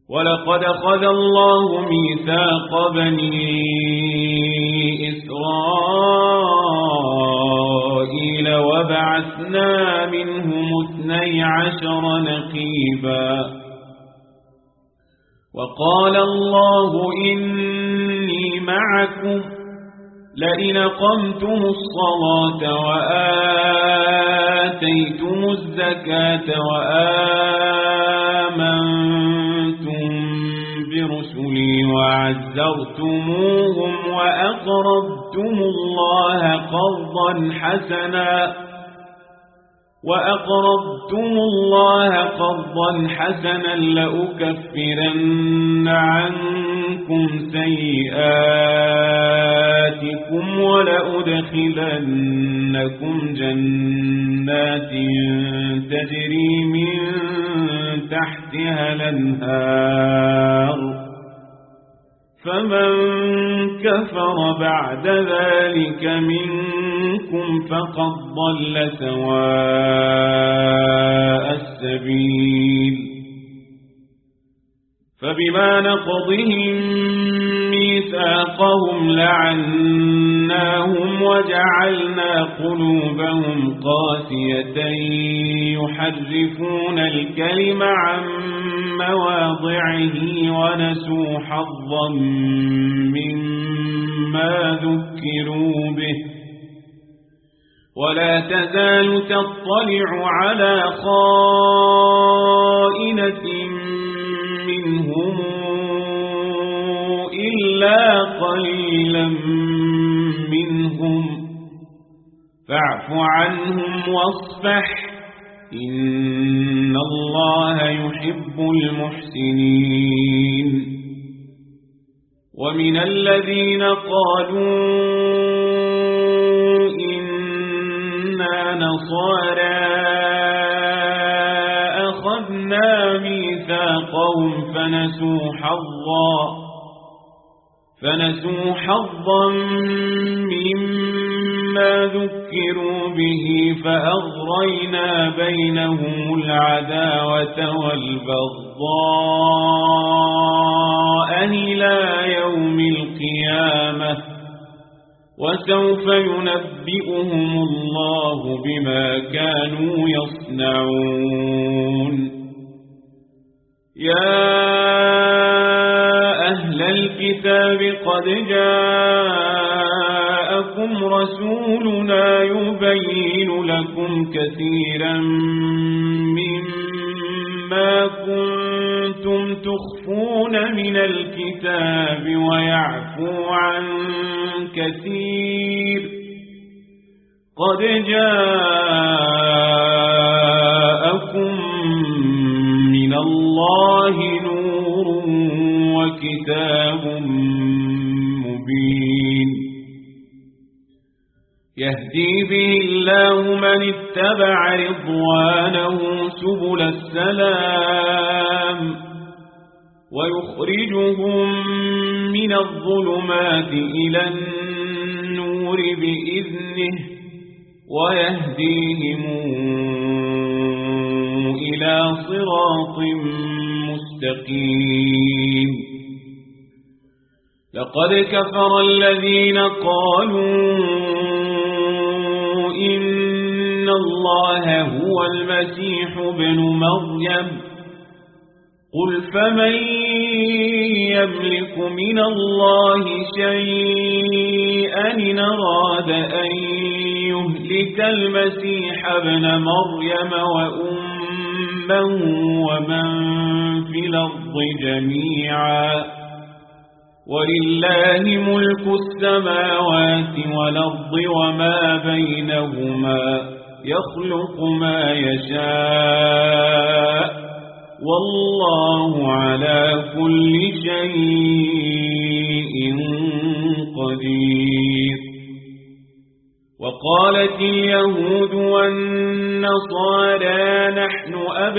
ولقد أخذ الله ميثاق بني إسرائيل وبعثنا منهم 12 نقيبا وقال الله إني معكم لئن أقمتم الصلاة وآتيتم الزكاة وآمنتم برسلي وعزرتموهم وأقرضتم الله قرضا حسنا لأكفرن عنكم سيئاتكم ولأدخلنكم جنات تجري من تحتها الأنهار فمن كفر بعد ذلك منكم فقد ضل سواء السبيل فبما نقضهم ميثاقهم لعناهم وجعلنا قلوبهم قاسية يحرفون الكلم عن مواضعه ونسوا حظا مما ذكروا به ولا تزال تطلع على خائنة منهم إلا قليلا منهم فاعف عنهم واصفح إن الله يحب المحسنين ومن الذين قالوا إنا نصارى أخذنا ميثاقهم فنسوا حظا مما ذكروا به فأغرينا بينهم العداوة والبغضاء إلى يوم القيامة وسوف ينبئهم الله بما كانوا يصنعون يا أهل الكتاب قد جاءكم رسولنا يبين لكم كثيرا مما كنتم تخفون من الكتاب ويعفو عن كثير قد جاءكم من الله نور وكتاب مبين يهدي به الله من اتبع رضوانه سبل السلام ويخرجهم من الظلمات إلى النور بإذنه ويهديهم إلى صراط مستقيم لقد كفر الذين قالوا إن الله هو المسيح ابن مريم قل فمن يملك من الله شيئا إن أراد أن يهلك المسيح ابن مريم وأمه ومن في الأرض جميعا ولله ملك السماوات والأرض وما بينهما يخلق ما يشاء والله على كل شيء قدير وقالت اليهود والنصارى نحن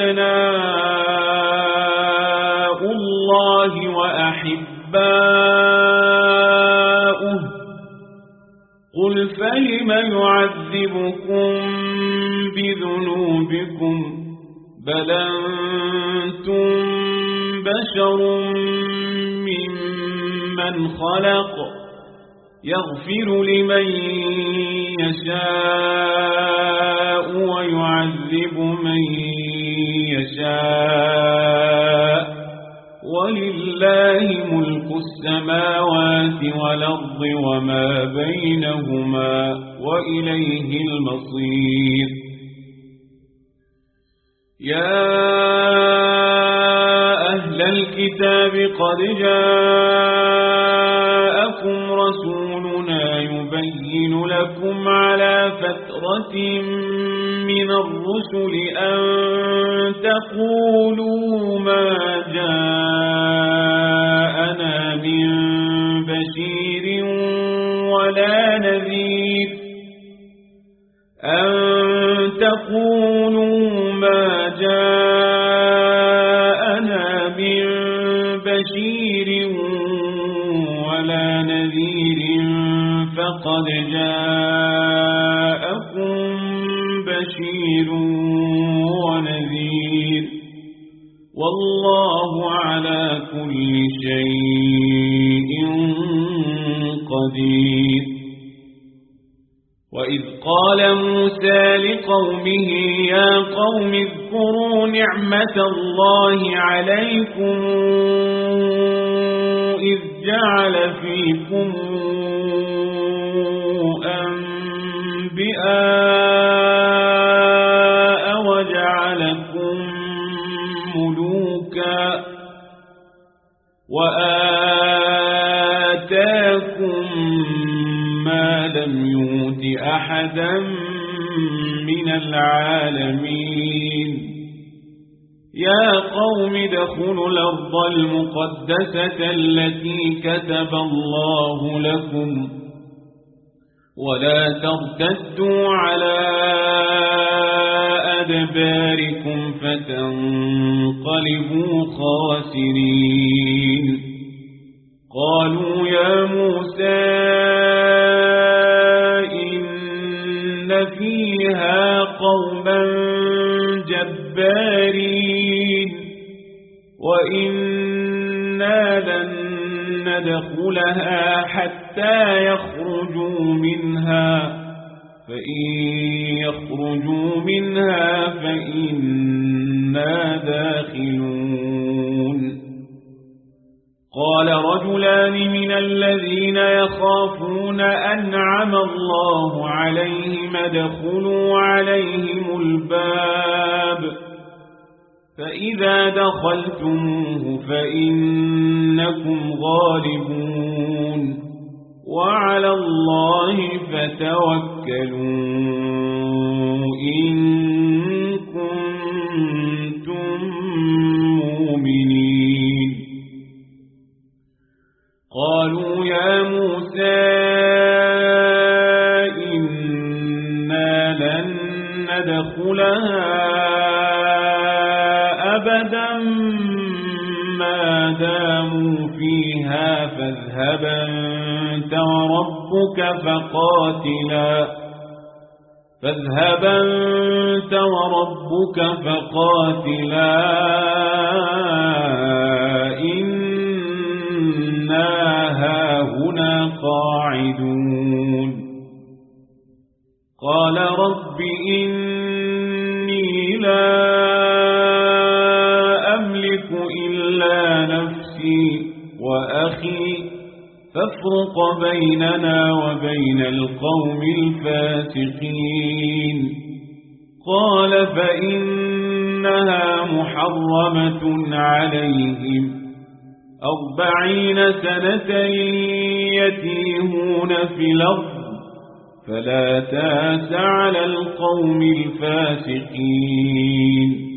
أبناء الله وأحباؤه قل فلم يعذبكم بذنوبكم بل بشر ممن خلق يغفر لمن يشاء ويعذب من يشاء ولله ملك السماوات والأرض وما بينهما وإليه المصير يا أهل الكتاب قد جاءكم رسولنا يبين لكم على فترة من الرسل أن تقولوا ما جاءنا من بشير ولا نذير أن تقولوا ما جاءنا من بشير ولا نذير فقد جاءكم بشير ونذير والله على كل شيء قدير وإذ قال موسى لقومه يا قوم اذكروا نعمة الله عليكم إذ جعل فيكم أنبياء وجعلكم ملوكا وآتاكم ما لم يؤت أحدا من العالمين يا قوم ادخلوا الأرض المقدسة التي كتب الله لكم ولا ترتدوا على أدباركم فتنقلبوا خاسرين قالوا يا موسى إن فيها قوما جبارين وإنا لن ندخلها حتى يخرجوا منها فإن يخرجوا منها فإنا داخلون قال رجلان من الذين يخافون أنعم الله عليهم ادخلوا عليهم الباب فإذا دخلتموه فإنكم غالبون وعلى الله فتوكلوا إن كنتم مؤمنين قالوا يا موسى إنا لن ندخلها أبدا ما داموا فيها فاذهب أنت وربك فقاتلا إنا هاهنا قاعدون قال رب إني لا أملك إلا نفسي وأخي فافرق بيننا وبين القوم الفاسقين قال فإنها محرمة عليهم 40 سنة يتيهون في الأرض فلا تأس على القوم الفاسقين